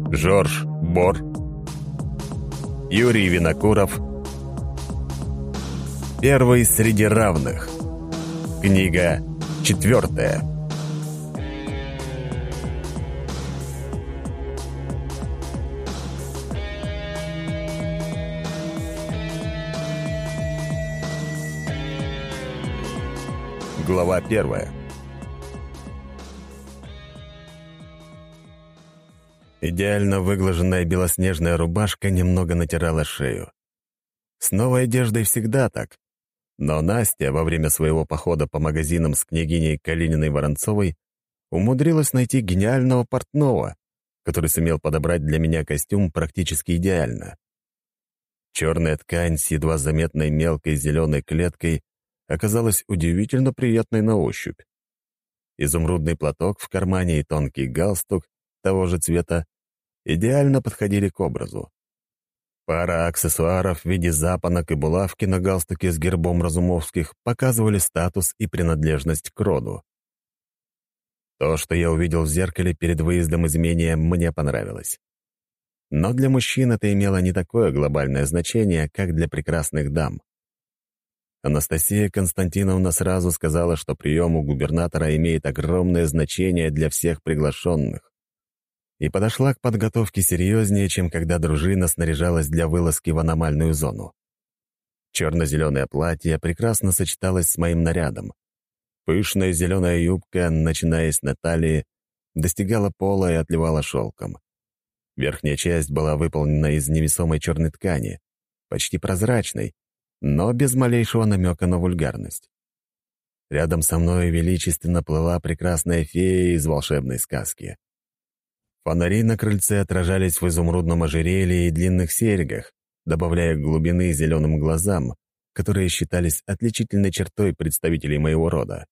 Жорж Бор, Юрий Винокуров. Первый среди равных. Книга 4. Глава 1. Идеально выглаженная белоснежная рубашка немного натирала шею. С новой одеждой всегда так. Но Настя во время своего похода по магазинам с княгиней Калининой-Воронцовой умудрилась найти гениального портного, который сумел подобрать для меня костюм практически идеально. Черная ткань с едва заметной мелкой зеленой клеткой оказалась удивительно приятной на ощупь. Изумрудный платок в кармане и тонкий галстук того же цвета идеально подходили к образу. Пара аксессуаров в виде запонок и булавки на галстуке с гербом Разумовских показывали статус и принадлежность к роду. То, что я увидел в зеркале перед выездом из имения, мне понравилось. Но для мужчин это имело не такое глобальное значение, как для прекрасных дам. Анастасия Константиновна сразу сказала, что прием у губернатора имеет огромное значение для всех приглашенных, и подошла к подготовке серьезнее, чем когда дружина снаряжалась для вылазки в аномальную зону. Черно-зеленое платье прекрасно сочеталось с моим нарядом. Пышная зеленая юбка, начинаясь на талии, достигала пола и отливала шелком. Верхняя часть была выполнена из невесомой черной ткани, почти прозрачной, но без малейшего намека на вульгарность. Рядом со мной величественно плыла прекрасная фея из волшебной сказки. Фонари на крыльце отражались в изумрудном ожерелье и длинных серьгах, добавляя глубины зеленым глазам, которые считались отличительной чертой представителей моего рода.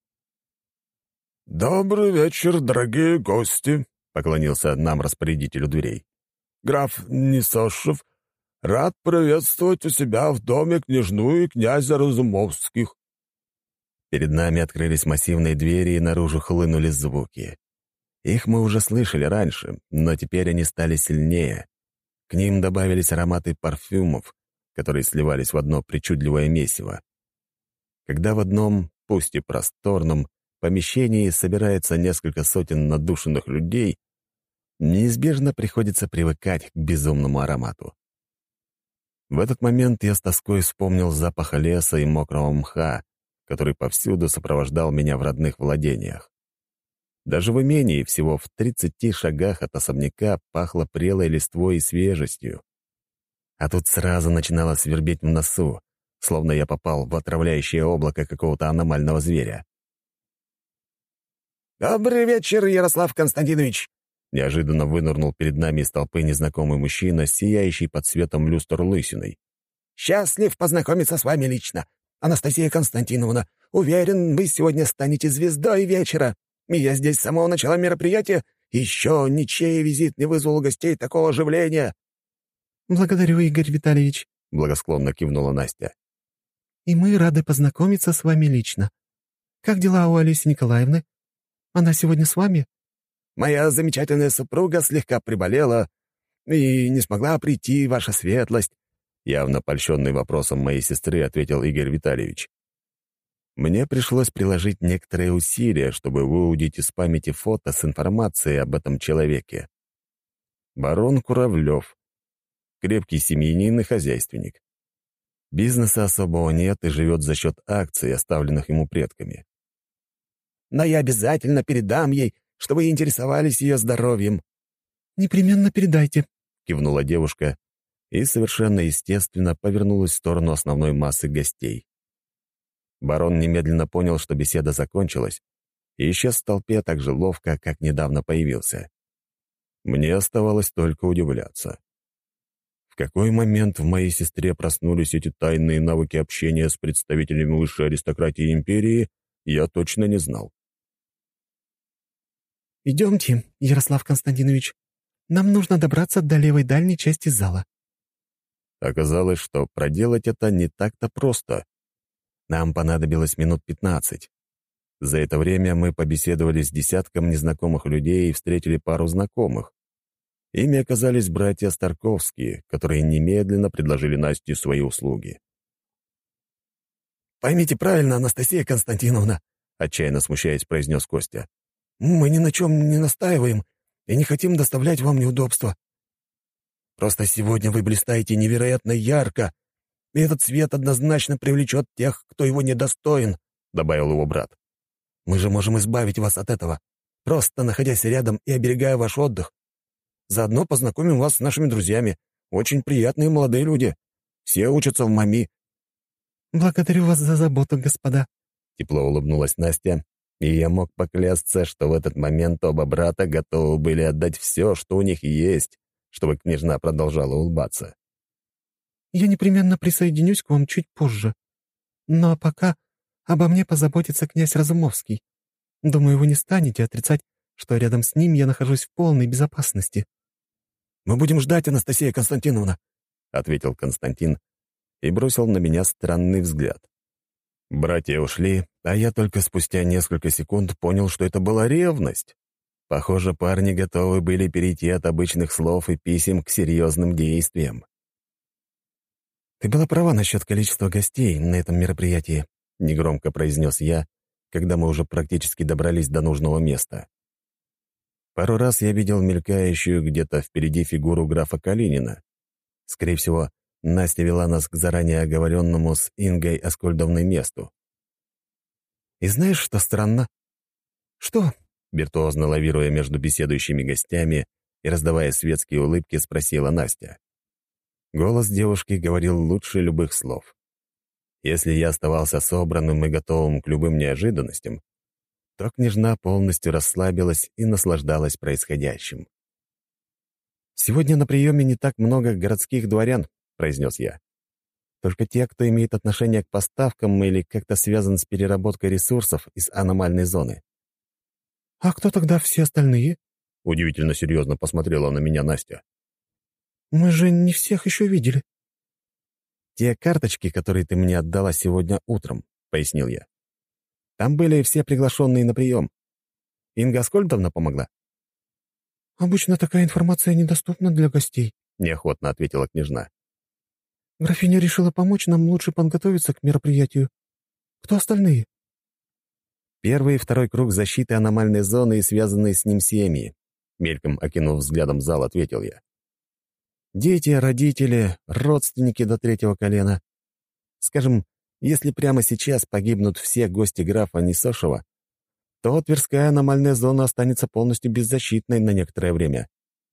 «Добрый вечер, дорогие гости», — поклонился нам распорядитель у дверей. «Граф Несошев рад приветствовать у себя в доме княжну и князя Разумовских». Перед нами открылись массивные двери, и наружу хлынули звуки. Их мы уже слышали раньше, но теперь они стали сильнее. К ним добавились ароматы парфюмов, которые сливались в одно причудливое месиво. Когда в одном, пусть и просторном, помещении собирается несколько сотен надушенных людей, неизбежно приходится привыкать к безумному аромату. В этот момент я с тоской вспомнил запах леса и мокрого мха, который повсюду сопровождал меня в родных владениях. Даже в имении, всего в 30 шагах от особняка, пахло прелой листвой и свежестью. А тут сразу начинало свербеть в носу, словно я попал в отравляющее облако какого-то аномального зверя. «Добрый вечер, Ярослав Константинович!» Неожиданно вынырнул перед нами из толпы незнакомый мужчина, сияющий под светом люстр лысиной. «Счастлив познакомиться с вами лично. Анастасия Константиновна, уверен, вы сегодня станете звездой вечера. И я здесь с самого начала мероприятия. Еще ничей визит не вызвал у гостей такого оживления». «Благодарю, Игорь Витальевич», — благосклонно кивнула Настя. «И мы рады познакомиться с вами лично. Как дела у Олеси Николаевны? Она сегодня с вами?» «Моя замечательная супруга слегка приболела и не смогла прийти, ваша светлость», явно польщенный вопросом моей сестры, ответил Игорь Витальевич. Мне пришлось приложить некоторые усилия, чтобы выудить из памяти фото с информацией об этом человеке. Барон Куравлев. Крепкий семьянин и хозяйственник. Бизнеса особого нет и живет за счет акций, оставленных ему предками. «Но я обязательно передам ей, что вы интересовались ее здоровьем». «Непременно передайте», — кивнула девушка и совершенно естественно повернулась в сторону основной массы гостей. Барон немедленно понял, что беседа закончилась, и исчез в толпе так же ловко, как недавно появился. Мне оставалось только удивляться. В какой момент в моей сестре проснулись эти тайные навыки общения с представителями высшей аристократии империи, я точно не знал. «Идемте, Ярослав Константинович. Нам нужно добраться до левой дальней части зала». Оказалось, что проделать это не так-то просто. Нам понадобилось минут 15. За это время мы побеседовали с десятком незнакомых людей и встретили пару знакомых. Ими оказались братья Старковские, которые немедленно предложили Насте свои услуги. «Поймите правильно, Анастасия Константиновна», — отчаянно смущаясь, произнес Костя. «Мы ни на чем не настаиваем и не хотим доставлять вам неудобства. Просто сегодня вы блистаете невероятно ярко, и этот свет однозначно привлечет тех, кто его недостоин», — добавил его брат. «Мы же можем избавить вас от этого, просто находясь рядом и оберегая ваш отдых. Заодно познакомим вас с нашими друзьями. Очень приятные молодые люди. Все учатся в МАМИ». «Благодарю вас за заботу, господа», — тепло улыбнулась Настя, и я мог поклясться, что в этот момент оба брата готовы были отдать все, что у них есть, чтобы княжна продолжала улыбаться. «Я непременно присоединюсь к вам чуть позже. Но пока обо мне позаботится князь Разумовский. Думаю, вы не станете отрицать, что рядом с ним я нахожусь в полной безопасности». «Мы будем ждать, Анастасия Константиновна», — ответил Константин и бросил на меня странный взгляд. Братья ушли, а я только спустя несколько секунд понял, что это была ревность. Похоже, парни готовы были перейти от обычных слов и писем к серьезным действиям. «Ты была права насчет количества гостей на этом мероприятии», — негромко произнес я, когда мы уже практически добрались до нужного места. Пару раз я видел мелькающую где-то впереди фигуру графа Калинина. Скорее всего, Настя вела нас к заранее оговоренному с Ингой Аскольдовной месту. «И знаешь, что странно?» «Что?» — виртуозно лавируя между беседующими гостями и раздавая светские улыбки, спросила Настя. Голос девушки говорил лучше любых слов. Если я оставался собранным и готовым к любым неожиданностям, то княжна полностью расслабилась и наслаждалась происходящим. «Сегодня на приеме не так много городских дворян», — произнес я. «Только те, кто имеет отношение к поставкам или как-то связан с переработкой ресурсов из аномальной зоны». «А кто тогда все остальные?» — удивительно серьезно посмотрела на меня Настя. «Мы же не всех еще видели». «Те карточки, которые ты мне отдала сегодня утром», — пояснил я. «Там были все приглашенные на прием. Инга Аскольдовна помогла». «Обычно такая информация недоступна для гостей», — неохотно ответила княжна. «Графиня решила помочь нам лучше подготовиться к мероприятию. Кто остальные?» «Первый и второй круг защиты аномальной зоны и связанные с ним семьи», — мельком окинув взглядом зал, ответил я. «Дети, родители, родственники до третьего колена. Скажем, если прямо сейчас погибнут все гости графа Несошева, то Тверская аномальная зона останется полностью беззащитной на некоторое время».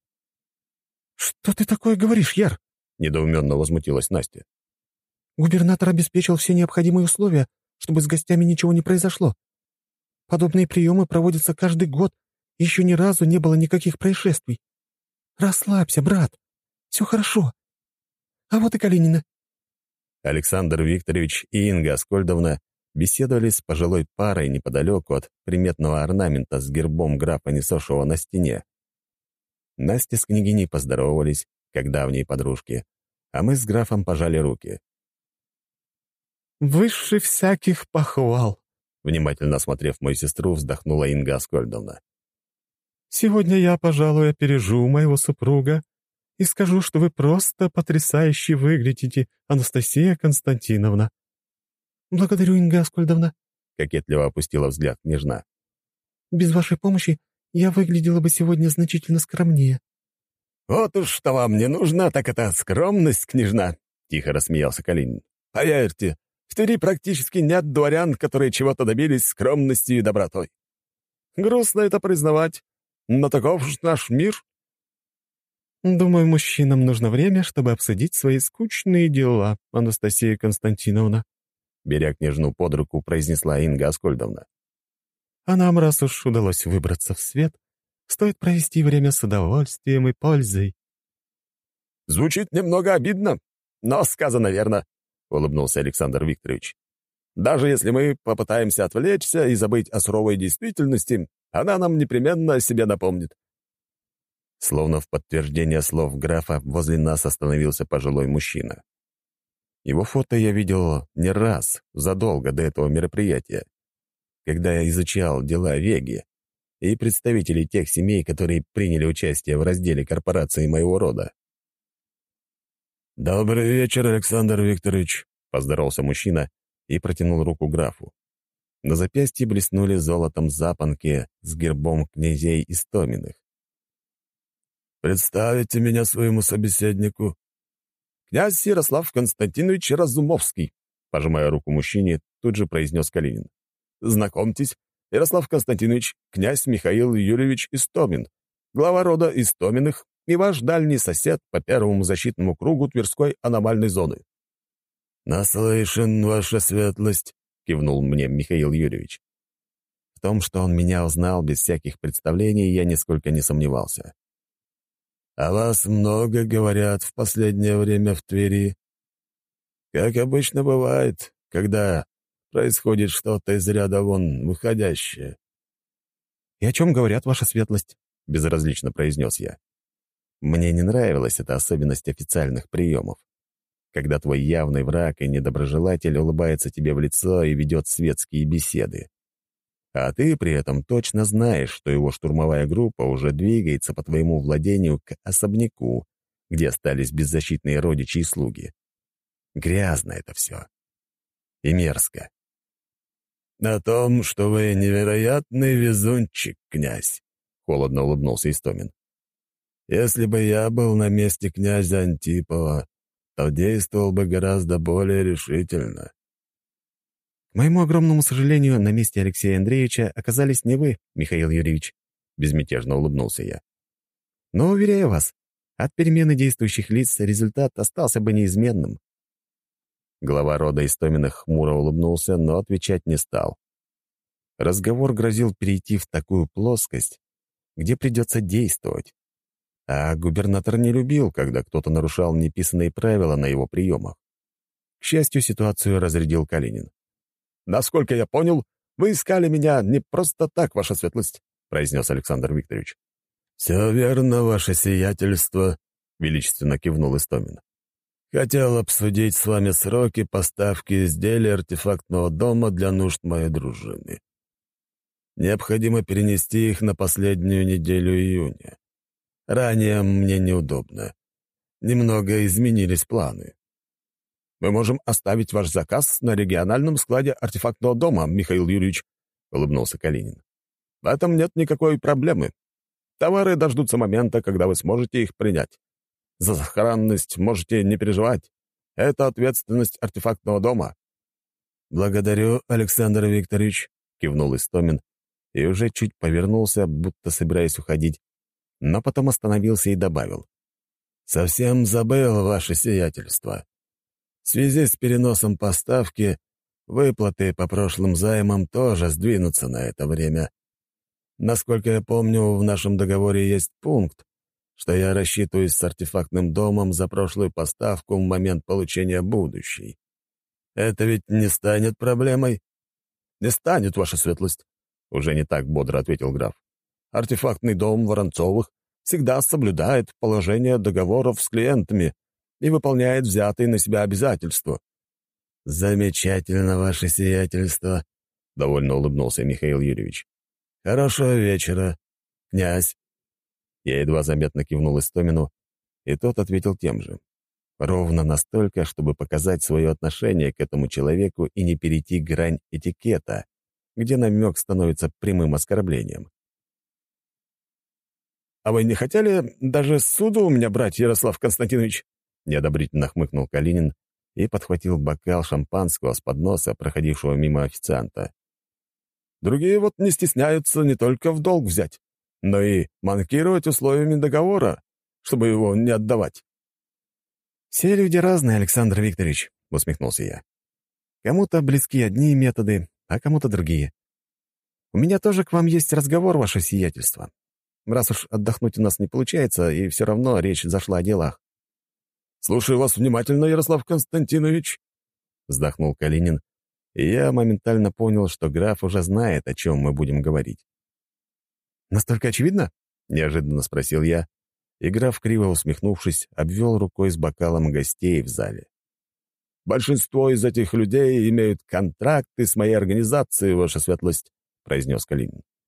«Что ты такое говоришь, Яр?» — недоуменно возмутилась Настя. «Губернатор обеспечил все необходимые условия, чтобы с гостями ничего не произошло. Подобные приемы проводятся каждый год, и еще ни разу не было никаких происшествий. Расслабься, брат, все хорошо. А вот и Калинина». Александр Викторович и Инга Аскольдовна беседовали с пожилой парой неподалеку от приметного орнамента с гербом графа Несошева на стене. Настя с княгиней поздоровались, как давние подружки, а мы с графом пожали руки. «Выше всяких похвал», — внимательно осмотрев мою сестру, вздохнула Инга Аскольдовна. «Сегодня я, пожалуй, опережу моего супруга и скажу, что вы просто потрясающе выглядите, Анастасия Константиновна». «Благодарю, Инга Аскольдовна», — кокетливо опустила взгляд княжна. «Без вашей помощи я выглядела бы сегодня значительно скромнее». «Вот уж что вам не нужно, так это скромность, княжна», — тихо рассмеялся Калинин. «Поверьте, в Твери практически нет дворян, которые чего-то добились скромностью и добротой. Грустно это признавать, но таков уж наш мир». «Думаю, мужчинам нужно время, чтобы обсудить свои скучные дела, Анастасия Константиновна», беря княжну под руку, произнесла Инга Аскольдовна. «А нам, раз уж удалось выбраться в свет, стоит провести время с удовольствием и пользой». «Звучит немного обидно, но сказано верно», — улыбнулся Александр Викторович. «Даже если мы попытаемся отвлечься и забыть о суровой действительности, она нам непременно о себе напомнит». Словно в подтверждение слов графа, возле нас остановился пожилой мужчина. Его фото я видел не раз, задолго до этого мероприятия, когда я изучал дела Веги, и представителей тех семей, которые приняли участие в разделе корпорации моего рода. «Добрый вечер, Александр Викторович», — поздоровался мужчина и протянул руку графу. На запястье блеснули золотом запонки с гербом князей Истоминых. «Представите меня своему собеседнику». «Князь Ярослав Константинович Разумовский», — пожимая руку мужчине, тут же произнес Калинин. «Знакомьтесь, Ярослав Константинович, князь Михаил Юрьевич Истомин, глава рода Истоминых и ваш дальний сосед по первому защитному кругу Тверской аномальной зоны». «Наслышан, ваша светлость», — кивнул мне Михаил Юрьевич. В том, что он меня узнал без всяких представлений, я нисколько не сомневался. «О вас много говорят в последнее время в Твери. Как обычно бывает, когда происходит что-то из ряда вон выходящее». «И о чем говорят, ваша светлость?» — безразлично произнес я. Мне не нравилась эта особенность официальных приемов, когда твой явный враг и недоброжелатель улыбается тебе в лицо и ведет светские беседы. А ты при этом точно знаешь, что его штурмовая группа уже двигается по твоему владению к особняку, где остались беззащитные родичи и слуги. Грязно это все. И мерзко. «На том, что вы невероятный везунчик, князь», — холодно улыбнулся Истомин. «Если бы я был на месте князя Антипова, то действовал бы гораздо более решительно». «К моему огромному сожалению, на месте Алексея Андреевича оказались не вы, Михаил Юрьевич», — безмятежно улыбнулся я. «Но, уверяю вас, от перемены действующих лиц результат остался бы неизменным». Глава рода Истоминых хмуро улыбнулся, но отвечать не стал. Разговор грозил перейти в такую плоскость, где придется действовать. А губернатор не любил, когда кто-то нарушал неписанные правила на его приемах. К счастью, ситуацию разрядил Калинин. «Насколько я понял, вы искали меня не просто так, ваша светлость», — произнес Александр Викторович. «Все верно, ваше сиятельство», — величественно кивнул Истомин. «Хотел обсудить с вами сроки поставки изделий артефактного дома для нужд моей дружины. Необходимо перенести их на последнюю неделю июня. Ранее мне неудобно. Немного изменились планы». «Мы можем оставить ваш заказ на региональном складе артефактного дома, Михаил Юрьевич», — улыбнулся Калинин. «В этом нет никакой проблемы. Товары дождутся момента, когда вы сможете их принять. За сохранность можете не переживать. Это ответственность артефактного дома». «Благодарю, Александр Викторович», — кивнул Истомин и уже чуть повернулся, будто собираясь уходить, но потом остановился и добавил. «Совсем забыл ваше сиятельство. В связи с переносом поставки выплаты по прошлым займам тоже сдвинутся на это время. Насколько я помню, в нашем договоре есть пункт, что я рассчитываюсь с артефактным домом за прошлую поставку в момент получения будущей. Это ведь не станет проблемой?» «Не станет, ваша светлость», — уже не так бодро ответил граф. «Артефактный дом Воронцовых всегда соблюдает положение договоров с клиентами и выполняет взятые на себя обязательства». «Замечательно, ваше сиятельство», — довольно улыбнулся Михаил Юрьевич. «Хорошего вечера, князь». Я едва заметно кивнул Истомину, и тот ответил тем же. Ровно настолько, чтобы показать свое отношение к этому человеку и не перейти грань этикета, где намек становится прямым оскорблением. «А вы не хотели даже суду у меня брать, Ярослав Константинович?» — неодобрительно хмыкнул Калинин и подхватил бокал шампанского с подноса, проходившего мимо официанта. «Другие вот не стесняются не только в долг взять, но и манкировать условиями договора, чтобы его не отдавать». «Все люди разные, Александр Викторович», — усмехнулся я. «Кому-то близки одни методы, а кому-то другие. У меня тоже к вам есть разговор, ваше сиятельство. Раз уж отдохнуть у нас не получается, и все равно речь зашла о делах». «Слушаю вас внимательно, Ярослав Константинович», — вздохнул Калинин, и я моментально понял, что граф уже знает, о чем мы будем говорить. «Настолько очевидно?» — неожиданно спросил я, и граф, криво усмехнувшись, обвел рукой с бокалом гостей в зале. «Большинство из этих людей имеют контракты с моей организацией, ваша светлость», — произнес Калинин.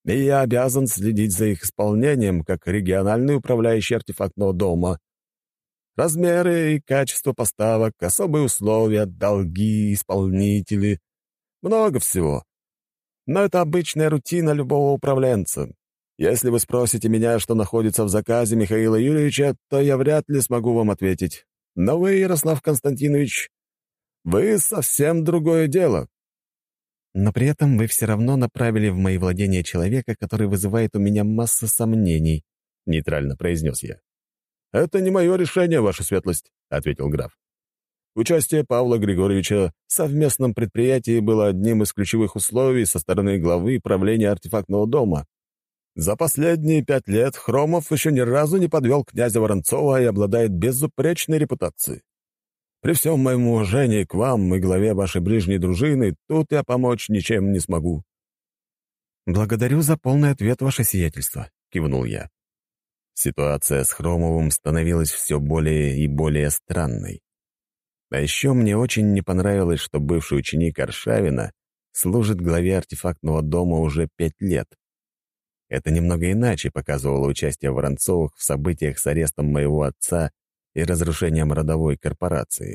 и я обязан следить за их исполнением как региональный управляющий артефактного дома. Размеры и качество поставок, особые условия, долги, исполнители — много всего. Но это обычная рутина любого управленца. Если вы спросите меня, что находится в заказе Михаила Юрьевича, то я вряд ли смогу вам ответить. Но вы, Ярослав Константинович, вы совсем другое дело. Но при этом вы все равно направили в мои владения человека, который вызывает у меня массу сомнений», — нейтрально произнес я. «Это не мое решение, ваша светлость», — ответил граф. Участие Павла Григорьевича в совместном предприятии было одним из ключевых условий со стороны главы правления артефактного дома. За последние 5 лет Хромов еще ни разу не подвел князя Воронцова и обладает безупречной репутацией. При всем моем уважении к вам и главе вашей ближней дружины тут я помочь ничем не смогу». «Благодарю за полный ответ, ваше сиятельство», — кивнул я. Ситуация с Хромовым становилась все более и более странной. А еще мне очень не понравилось, что бывший ученик Аршавина служит главе артефактного дома уже 5 лет. Это немного иначе показывало участие Воронцовых в событиях с арестом моего отца и разрушением родовой корпорации.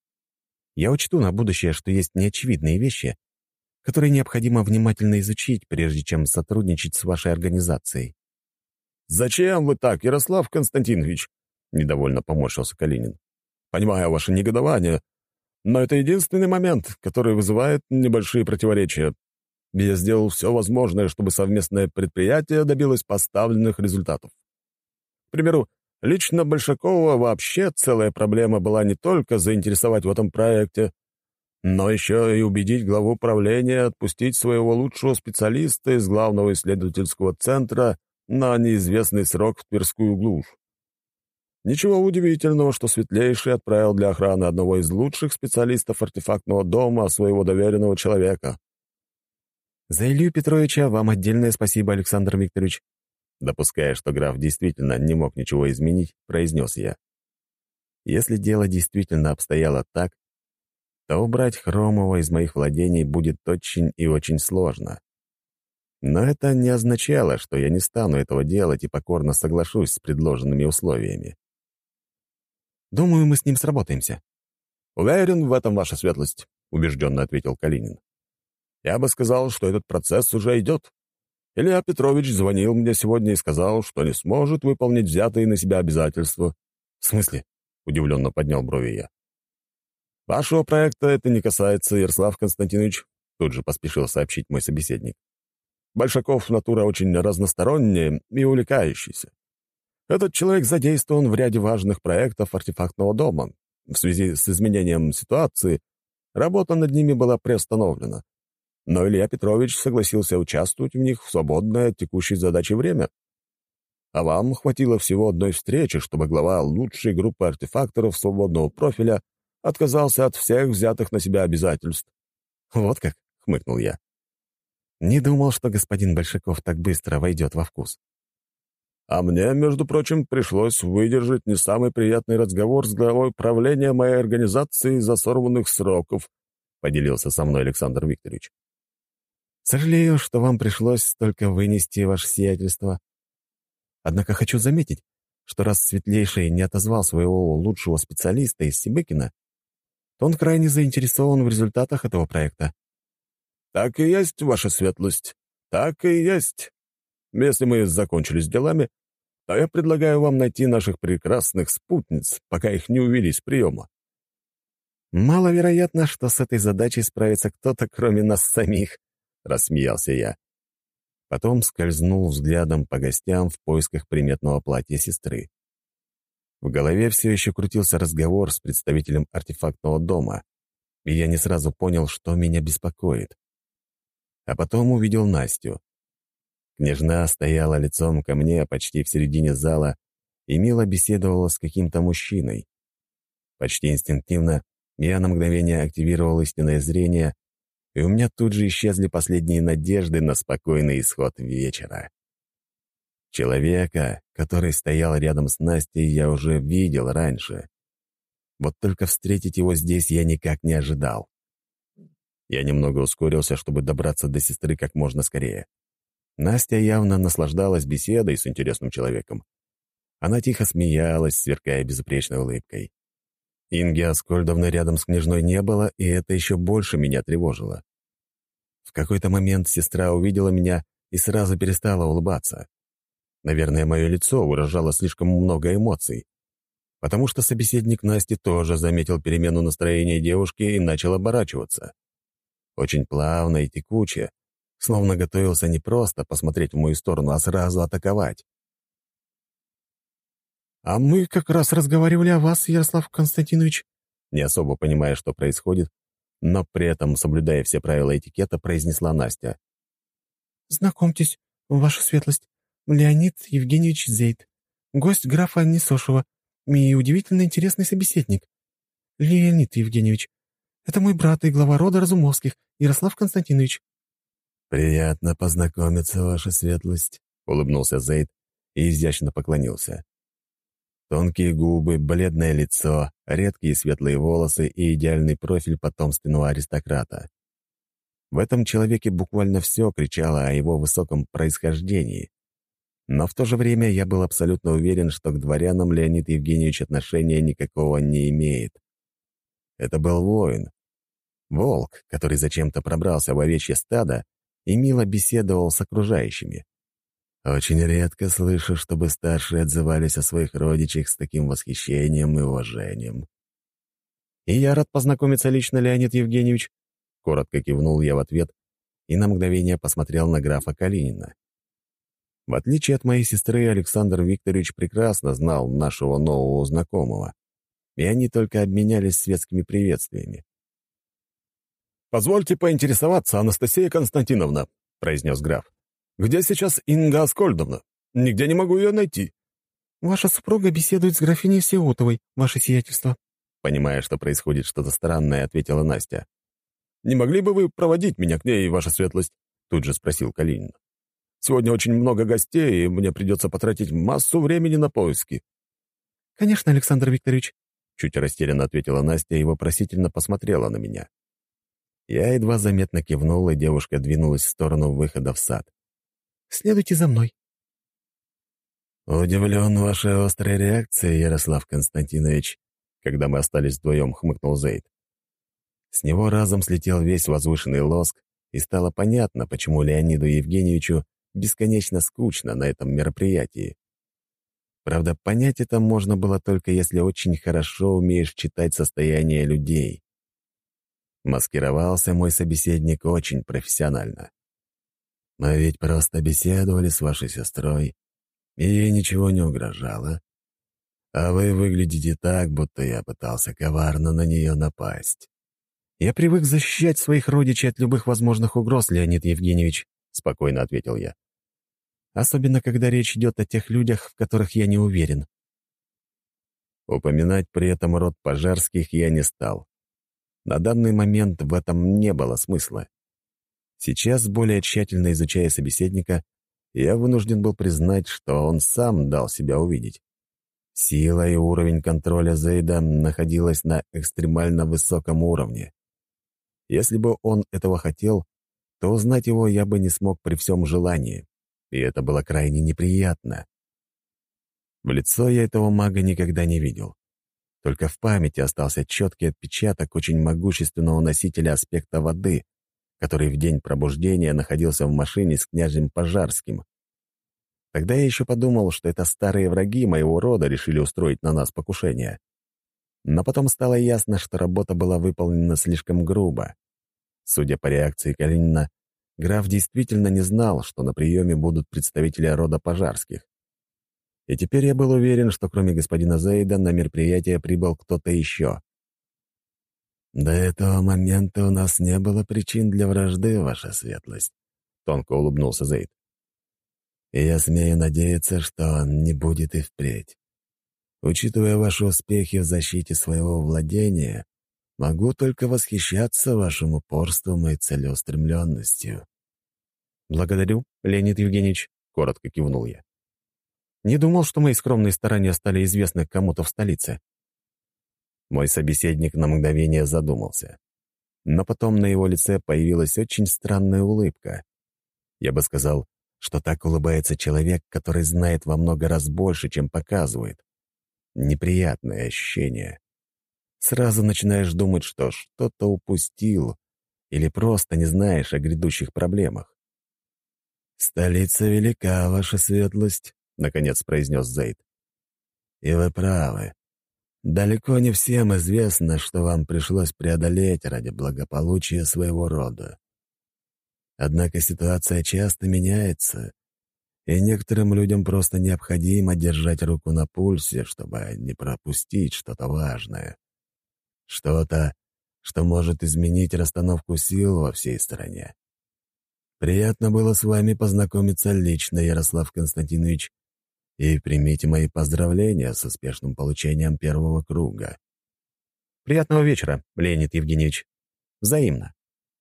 Я учту на будущее, что есть неочевидные вещи, которые необходимо внимательно изучить, прежде чем сотрудничать с вашей организацией. «Зачем вы так, Ярослав Константинович?» — недовольно поморщился Калинин. «Понимаю ваше негодование, но это единственный момент, который вызывает небольшие противоречия. Я сделал все возможное, чтобы совместное предприятие добилось поставленных результатов. К примеру, лично Большакова вообще целая проблема была не только заинтересовать в этом проекте, но еще и убедить главу правления отпустить своего лучшего специалиста из главного исследовательского центра на неизвестный срок в Тверскую глушь. Ничего удивительного, что Светлейший отправил для охраны одного из лучших специалистов артефактного дома своего доверенного человека. За Илью Петровича вам отдельное спасибо, Александр Викторович. Допуская, что граф действительно не мог ничего изменить, произнес я. Если дело действительно обстояло так, то убрать Хромова из моих владений будет очень и очень сложно. Но это не означало, что я не стану этого делать и покорно соглашусь с предложенными условиями. Думаю, мы с ним сработаемся. «Уверен в этом, ваша светлость», — убежденно ответил Калинин. «Я бы сказал, что этот процесс уже идет. Илья Петрович звонил мне сегодня и сказал, что не сможет выполнить взятые на себя обязательства». «В смысле?» — удивленно поднял брови я. «Вашего проекта это не касается, Ярослав Константинович», — тут же поспешил сообщить мой собеседник. «Большаков натура очень разносторонняя и увлекающаяся. Этот человек задействован в ряде важных проектов артефактного дома. В связи с изменением ситуации работа над ними была приостановлена. Но Илья Петрович согласился участвовать в них в свободное от текущей задачи время. А вам хватило всего одной встречи, чтобы глава лучшей группы артефакторов свободного профиля отказался от всех взятых на себя обязательств». «Вот как?» — хмыкнул я. «Не думал, что господин Большаков так быстро войдет во вкус». «А мне, между прочим, пришлось выдержать не самый приятный разговор с главой правления моей организации из-за сорванных сроков», — поделился со мной Александр Викторович. «Сожалею, что вам пришлось только вынести ваше сиятельство. Однако хочу заметить, что раз Светлейший не отозвал своего лучшего специалиста из Сибыкина, то он крайне заинтересован в результатах этого проекта». «Так и есть, ваша светлость, так и есть. Если мы закончили с делами, то я предлагаю вам найти наших прекрасных спутниц, пока их не увели с приема». «Маловероятно, что с этой задачей справится кто-то, кроме нас самих», — рассмеялся я. Потом скользнул взглядом по гостям в поисках приметного платья сестры. В голове все еще крутился разговор с представителем артефактного дома, и я не сразу понял, что меня беспокоит. А потом увидел Настю. Княжна стояла лицом ко мне почти в середине зала и мило беседовала с каким-то мужчиной. Почти инстинктивно я на мгновение активировал истинное зрение, и у меня тут же исчезли последние надежды на спокойный исход вечера. Человека, который стоял рядом с Настей, я уже видел раньше. Вот только встретить его здесь я никак не ожидал. Я немного ускорился, чтобы добраться до сестры как можно скорее. Настя явно наслаждалась беседой с интересным человеком. Она тихо смеялась, сверкая безупречной улыбкой. Инги Аскольдовны рядом с княжной не было, и это еще больше меня тревожило. В какой-то момент сестра увидела меня и сразу перестала улыбаться. Наверное, мое лицо выражало слишком много эмоций, потому что собеседник Насти тоже заметил перемену настроения девушки и начал оборачиваться. Очень плавно и текуче, словно готовился не просто посмотреть в мою сторону, а сразу атаковать. «А мы как раз разговаривали о вас, Ярослав Константинович», Не особо понимая, что происходит, но при этом, соблюдая все правила этикета, произнесла Настя. «Знакомьтесь, ваша светлость, Леонид Евгеньевич Зейд, гость графа Несошева и удивительно интересный собеседник. Леонид Евгеньевич, это мой брат и глава рода Разумовских, Ярослав Константинович». «Приятно познакомиться, ваша светлость», — улыбнулся Зейд и изящно поклонился. Тонкие губы, бледное лицо, редкие светлые волосы и идеальный профиль потомственного аристократа. В этом человеке буквально все кричало о его высоком происхождении. Но в то же время я был абсолютно уверен, что к дворянам Леонид Евгеньевич отношения никакого не имеет. Это был воин. Волк, который зачем-то пробрался в овечье стадо и мило беседовал с окружающими. Очень редко слышу, чтобы старшие отзывались о своих родичах с таким восхищением и уважением. «И я рад познакомиться лично, Леонид Евгеньевич», — коротко кивнул я в ответ и на мгновение посмотрел на графа Калинина. В отличие от моей сестры, Александр Викторович прекрасно знал нашего нового знакомого, и они только обменялись светскими приветствиями. «Позвольте поинтересоваться, Анастасия Константиновна», — произнес граф. «Где сейчас Инга Аскольдовна? Нигде не могу ее найти». «Ваша супруга беседует с графиней Всеутовой, ваше сиятельство». Понимая, что происходит что-то странное, ответила Настя. «Не могли бы вы проводить меня к ней, ваша светлость?» Тут же спросил Калинин. «Сегодня очень много гостей, и мне придется потратить массу времени на поиски». «Конечно, Александр Викторович», — чуть растерянно ответила Настя и вопросительно посмотрела на меня. Я едва заметно кивнул, и девушка двинулась в сторону выхода в сад. «Следуйте за мной». «Удивлен вашей острой реакцией, Ярослав Константинович», когда мы остались вдвоем, хмыкнул Зейд. С него разом слетел весь возвышенный лоск, и стало понятно, почему Леониду Евгеньевичу бесконечно скучно на этом мероприятии. Правда, понять это можно было только если очень хорошо умеешь читать состояние людей. Маскировался мой собеседник очень профессионально. «Мы ведь просто беседовали с вашей сестрой, и ей ничего не угрожало. А вы выглядите так, будто я пытался коварно на нее напасть». «Я привык защищать своих родичей от любых возможных угроз, Леонид Евгеньевич», — спокойно ответил я. «Особенно, когда речь идет о тех людях, в которых я не уверен». Упоминать при этом род Пожарских я не стал. На данный момент в этом не было смысла. Сейчас, более тщательно изучая собеседника, я вынужден был признать, что он сам дал себя увидеть. Сила и уровень контроля Зейда находилась на экстремально высоком уровне. Если бы он этого хотел, то узнать его я бы не смог при всем желании, и это было крайне неприятно. В лицо я этого мага никогда не видел. Только в памяти остался четкий отпечаток очень могущественного носителя аспекта воды, который в день пробуждения находился в машине с князем Пожарским. Тогда я еще подумал, что это старые враги моего рода решили устроить на нас покушение. Но потом стало ясно, что работа была выполнена слишком грубо. Судя по реакции Калинина, граф действительно не знал, что на приеме будут представители рода Пожарских. И теперь я был уверен, что кроме господина Зейда на мероприятие прибыл кто-то еще. «До этого момента у нас не было причин для вражды, ваша светлость», — тонко улыбнулся Зейд. «И я смею надеяться, что не будет и впредь. Учитывая ваши успехи в защите своего владения, могу только восхищаться вашим упорством и целеустремленностью». «Благодарю, Леонид Евгеньевич», — коротко кивнул я. «Не думал, что мои скромные старания стали известны кому-то в столице». Мой собеседник на мгновение задумался. Но потом на его лице появилась очень странная улыбка. Я бы сказал, что так улыбается человек, который знает во много раз больше, чем показывает. Неприятное ощущение. Сразу начинаешь думать, что что-то упустил или просто не знаешь о грядущих проблемах. «Столица велика, ваша светлость», — наконец произнес Зейд. «И вы правы. Далеко не всем известно, что вам пришлось преодолеть ради благополучия своего рода. Однако ситуация часто меняется, и некоторым людям просто необходимо держать руку на пульсе, чтобы не пропустить что-то важное. Что-то, что может изменить расстановку сил во всей стране. Приятно было с вами познакомиться лично, Ярослав Константинович, и примите мои поздравления с успешным получением первого круга. Приятного вечера, Леонид Евгеньевич. Взаимно.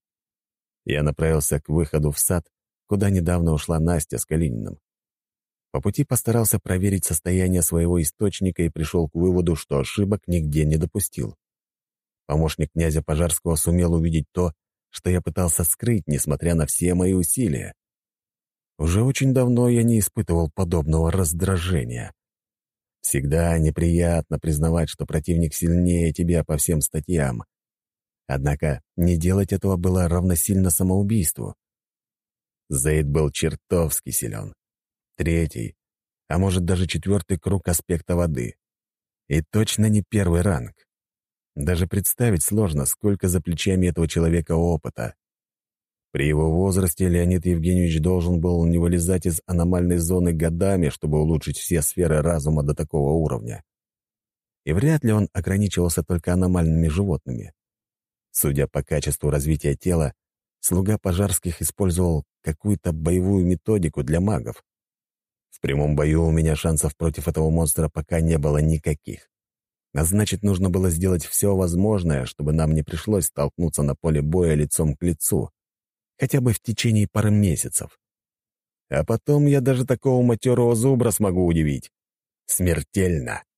Я направился к выходу в сад, куда недавно ушла Настя с Калининым. По пути постарался проверить состояние своего источника и пришел к выводу, что ошибок нигде не допустил. Помощник князя Пожарского сумел увидеть то, что я пытался скрыть, несмотря на все мои усилия. Уже очень давно я не испытывал подобного раздражения. Всегда неприятно признавать, что противник сильнее тебя по всем статьям. Однако не делать этого было равносильно самоубийству. Зейд был чертовски силен. 3-й, а может даже 4-й круг аспекта воды. И точно не 1-й ранг. Даже представить сложно, сколько за плечами этого человека опыта. При его возрасте Леонид Евгеньевич должен был не вылезать из аномальной зоны годами, чтобы улучшить все сферы разума до такого уровня. И вряд ли он ограничивался только аномальными животными. Судя по качеству развития тела, слуга Пожарских использовал какую-то боевую методику для магов. В прямом бою у меня шансов против этого монстра пока не было никаких. А значит, нужно было сделать все возможное, чтобы нам не пришлось столкнуться на поле боя лицом к лицу, хотя бы в течение пары месяцев. А потом я даже такого матерого зубра смогу удивить. Смертельно.